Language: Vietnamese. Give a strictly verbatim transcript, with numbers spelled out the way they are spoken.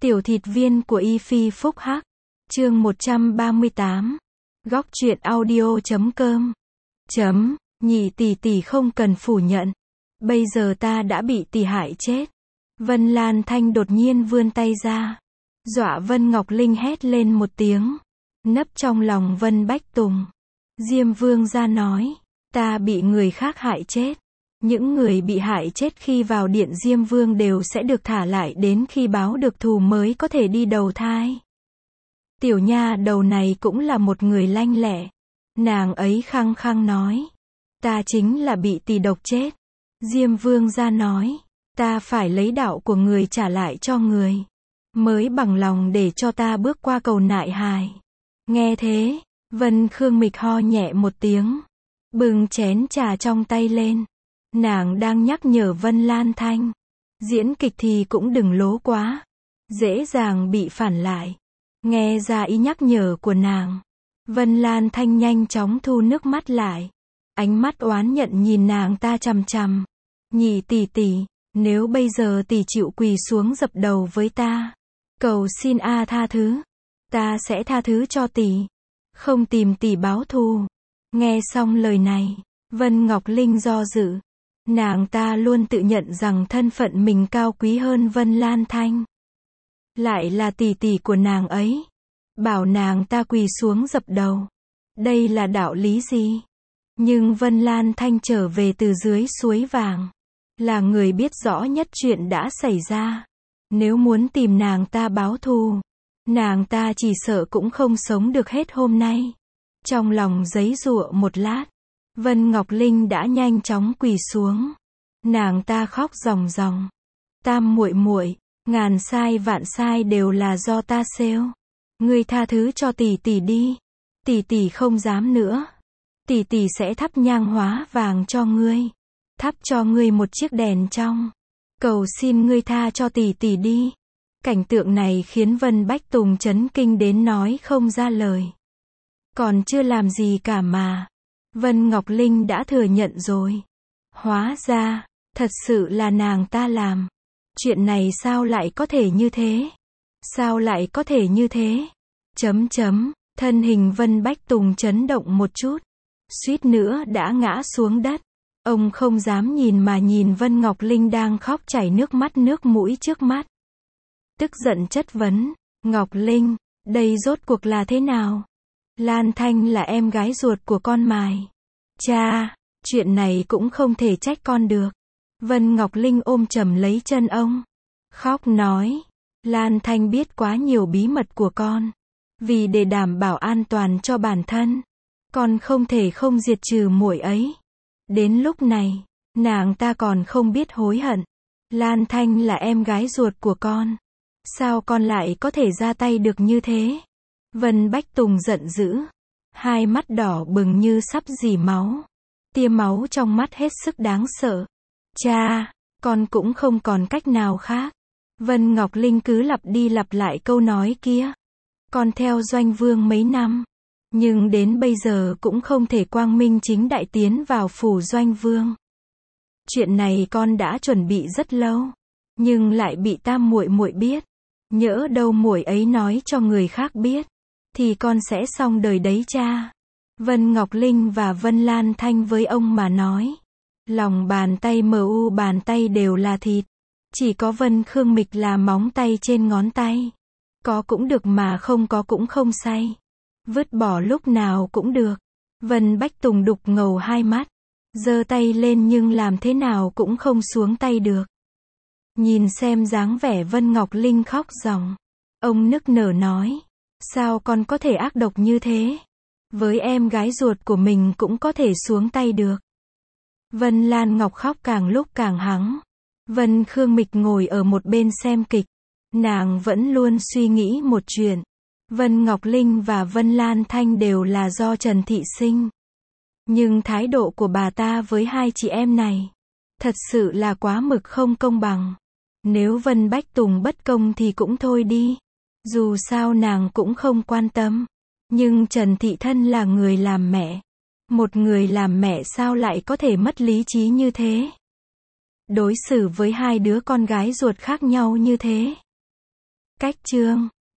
Tiểu thịt viên của Y Phi Phúc Hắc. Chương một trăm ba mươi tám. Góc truyện audio chấm com. Chấm, nhị tỷ tỷ không cần phủ nhận. Bây giờ ta đã bị tỷ hại chết. Vân Lan Thanh đột nhiên vươn tay ra. Dọa Vân Ngọc Linh hét lên một tiếng. Nấp trong lòng Vân Bách Tùng. Diêm Vương ra nói. Ta bị người khác hại chết. Những người bị hại chết khi vào điện Diêm Vương đều sẽ được thả lại đến khi báo được thù mới có thể đi đầu thai. Tiểu nha đầu này cũng là một người lanh lẹ. Nàng ấy khăng khăng nói. Ta chính là bị tỷ độc chết. Diêm Vương ra nói. Ta phải lấy đạo của người trả lại cho người. Mới bằng lòng để cho ta bước qua cầu nại hài. Nghe thế, Vân Khương Mịch ho nhẹ một tiếng. Bưng chén trà trong tay lên. Nàng đang nhắc nhở Vân Lan Thanh. Diễn kịch thì cũng đừng lố quá. Dễ dàng bị phản lại. Nghe ra ý nhắc nhở của nàng. Vân Lan Thanh nhanh chóng thu nước mắt lại. Ánh mắt oán nhận nhìn nàng ta chằm chằm. Nhị tỷ tỷ, nếu bây giờ tỷ chịu quỳ xuống dập đầu với ta. Cầu xin a tha thứ. Ta sẽ tha thứ cho tỷ. Không tìm tỷ báo thù. Nghe xong lời này, Vân Ngọc Linh do dự. Nàng ta luôn tự nhận rằng thân phận mình cao quý hơn Vân Lan Thanh. Lại là tỷ tỷ của nàng ấy. Bảo nàng ta quỳ xuống dập đầu. Đây là đạo lý gì? Nhưng Vân Lan Thanh trở về từ dưới suối vàng. Là người biết rõ nhất chuyện đã xảy ra. Nếu muốn tìm nàng ta báo thù, nàng ta chỉ sợ cũng không sống được hết hôm nay. Trong lòng giấy giụa một lát, Vân Ngọc Linh đã nhanh chóng quỳ xuống. Nàng ta khóc ròng ròng. Tam muội muội, ngàn sai vạn sai đều là do ta xêu. Ngươi tha thứ cho tỷ tỷ đi. Tỷ tỷ không dám nữa. Tỷ tỷ sẽ thắp nhang hóa vàng cho ngươi. Thắp cho ngươi một chiếc đèn trong. Cầu xin ngươi tha cho tỷ tỷ đi. Cảnh tượng này khiến Vân Bách Tùng chấn kinh đến nói không ra lời. Còn chưa làm gì cả mà. Vân Ngọc Linh đã thừa nhận rồi. Hóa ra, thật sự là nàng ta làm. Chuyện này sao lại có thể như thế? Sao lại có thể như thế? Chấm chấm, thân hình Vân Bách Tùng chấn động một chút. Suýt nữa đã ngã xuống đất. Ông không dám nhìn mà nhìn Vân Ngọc Linh đang khóc chảy nước mắt nước mũi trước mắt. Tức giận chất vấn, Ngọc Linh, đây rốt cuộc là thế nào? Lan Thanh là em gái ruột của con mài. Cha, chuyện này cũng không thể trách con được. Vân Ngọc Linh ôm chầm lấy chân ông. Khóc nói, Lan Thanh biết quá nhiều bí mật của con. Vì để đảm bảo an toàn cho bản thân, con không thể không diệt trừ muội ấy. Đến lúc này, nàng ta còn không biết hối hận. Lan Thanh là em gái ruột của con. Sao con lại có thể ra tay được như thế? Vân Bách Tùng giận dữ. Hai mắt đỏ bừng như sắp rỉ máu. Tia máu trong mắt hết sức đáng sợ. Cha, con cũng không còn cách nào khác. Vân Ngọc Linh cứ lặp đi lặp lại câu nói kia. Con theo Doanh Vương mấy năm. Nhưng đến bây giờ cũng không thể quang minh chính đại tiến vào phủ Doanh Vương. Chuyện này con đã chuẩn bị rất lâu. Nhưng lại bị tam muội muội biết. Nhỡ đâu muội ấy nói cho người khác biết. Thì con sẽ xong đời đấy cha. Vân Ngọc Linh và Vân Lan Thanh với ông mà nói. Lòng bàn tay mờ u bàn tay đều là thịt. Chỉ có Vân Khương Mịch là móng tay trên ngón tay. Có cũng được mà không có cũng không say. Vứt bỏ lúc nào cũng được. Vân Bách Tùng đục ngầu hai mắt. Giơ tay lên nhưng làm thế nào cũng không xuống tay được. Nhìn xem dáng vẻ Vân Ngọc Linh khóc ròng. Ông nức nở nói. Sao con có thể ác độc như thế? Với em gái ruột của mình cũng có thể xuống tay được. Vân Lan Ngọc khóc càng lúc càng hắng. Vân Khương Mịch ngồi ở một bên xem kịch. Nàng vẫn luôn suy nghĩ một chuyện. Vân Ngọc Linh và Vân Lan Thanh đều là do Trần Thị sinh. Nhưng thái độ của bà ta với hai chị em này, thật sự là quá mực không công bằng. Nếu Vân Bách Tùng bất công thì cũng thôi đi. Dù sao nàng cũng không quan tâm. Nhưng Trần Thị thân là người làm mẹ. Một người làm mẹ sao lại có thể mất lý trí như thế? Đối xử với hai đứa con gái ruột khác nhau như thế. Cách chương